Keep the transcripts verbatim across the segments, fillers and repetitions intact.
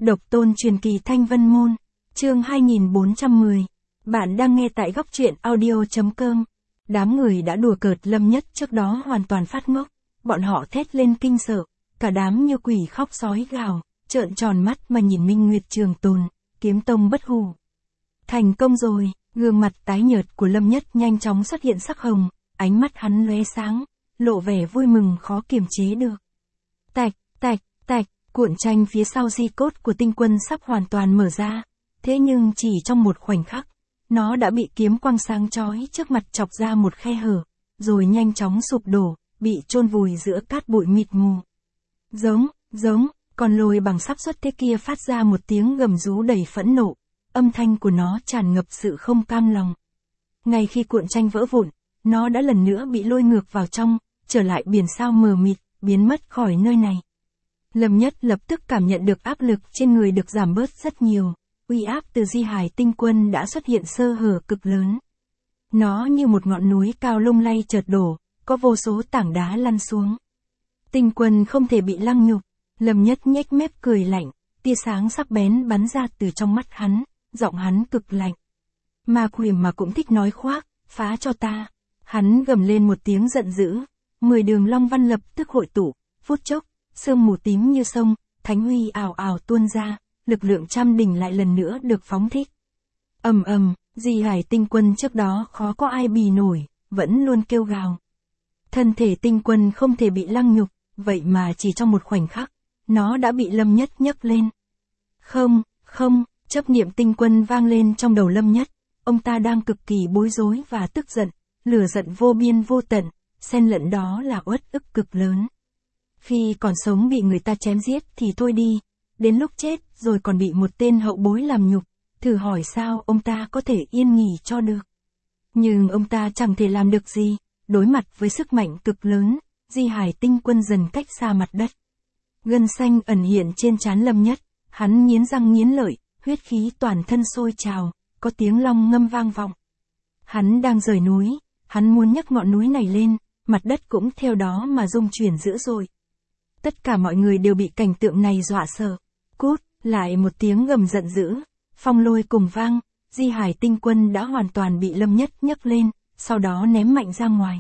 Độc tôn truyền kỳ Thanh Vân Môn, chương hai nghìn bốn trăm mười. Bạn đang nghe tại góc truyện audio chấm com. Đám người đã đùa cợt Lâm Nhất trước đó hoàn toàn phát ngốc, bọn họ thét lên kinh sợ, cả đám như quỷ khóc sói gào, trợn tròn mắt mà nhìn Minh Nguyệt Trường Tồn, kiếm tông bất hủ. Thành công rồi, gương mặt tái nhợt của Lâm Nhất nhanh chóng xuất hiện sắc hồng, ánh mắt hắn lóe sáng, lộ vẻ vui mừng khó kiềm chế được. Tạch, tạch, tạch, cuộn tranh phía sau di cốt của tinh quân sắp hoàn toàn mở ra, thế nhưng chỉ trong một khoảnh khắc, nó đã bị kiếm quang sáng chói trước mặt chọc ra một khe hở, rồi nhanh chóng sụp đổ, bị chôn vùi giữa cát bụi mịt mù. Giống, giống, con lôi bằng sắp xuất thế kia phát ra một tiếng gầm rú đầy phẫn nộ, âm thanh của nó tràn ngập sự không cam lòng. Ngay khi cuộn tranh vỡ vụn, nó đã lần nữa bị lôi ngược vào trong, trở lại biển sao mờ mịt, biến mất khỏi nơi này. Lâm Nhất lập tức cảm nhận được áp lực trên người được giảm bớt rất nhiều, uy áp từ Di Hải tinh quân đã xuất hiện sơ hở cực lớn. Nó như một ngọn núi cao lung lay chợt đổ, có vô số tảng đá lăn xuống. Tinh quân không thể bị lăng nhục, Lâm Nhất nhếch mép cười lạnh, tia sáng sắc bén bắn ra từ trong mắt hắn, giọng hắn cực lạnh. Ma quỷ mà cũng thích nói khoác, phá cho ta. Hắn gầm lên một tiếng giận dữ, mười đường long văn lập tức hội tụ, phút chốc, sương mù tím như sông, thánh huy ào ào tuôn ra, lực lượng trăm đỉnh lại lần nữa được phóng thích. Ầm ầm, Di Hải tinh quân trước đó khó có ai bì nổi, vẫn luôn kêu gào. Thân thể tinh quân không thể bị lăng nhục, vậy mà chỉ trong một khoảnh khắc, nó đã bị Lâm Nhất nhấc lên. Không, không, chấp niệm tinh quân vang lên trong đầu Lâm Nhất, ông ta đang cực kỳ bối rối và tức giận, lửa giận vô biên vô tận, xen lẫn đó là uất ức cực lớn. Khi còn sống bị người ta chém giết thì thôi đi, đến lúc chết rồi còn bị một tên hậu bối làm nhục, thử hỏi sao ông ta có thể yên nghỉ cho được. Nhưng ông ta chẳng thể làm được gì, đối mặt với sức mạnh cực lớn, Di Hải tinh quân dần cách xa mặt đất. Gân xanh ẩn hiện trên trán Lâm Nhất, hắn nghiến răng nghiến lợi, huyết khí toàn thân sôi trào, có tiếng long ngâm vang vọng. Hắn đang rời núi, hắn muốn nhấc ngọn núi này lên, mặt đất cũng theo đó mà rung chuyển dữ dội. Tất cả mọi người đều bị cảnh tượng này dọa sợ. Cút, lại một tiếng gầm giận dữ, phong lôi cùng vang, Di Hải tinh quân đã hoàn toàn bị Lâm Nhất nhấc lên, sau đó ném mạnh ra ngoài.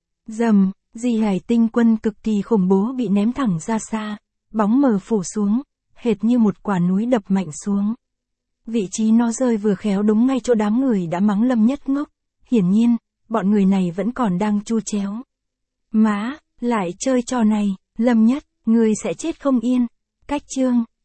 Rầm, Di Hải tinh quân cực kỳ khủng bố bị ném thẳng ra xa, bóng mờ phủ xuống, hệt như một quả núi đập mạnh xuống. Vị trí nó rơi vừa khéo đúng ngay chỗ đám người đã mắng Lâm Nhất ngốc, hiển nhiên, bọn người này vẫn còn đang chu chéo. Má, lại chơi trò này, Lâm Nhất, ngươi sẽ chết không yên. Cách chương,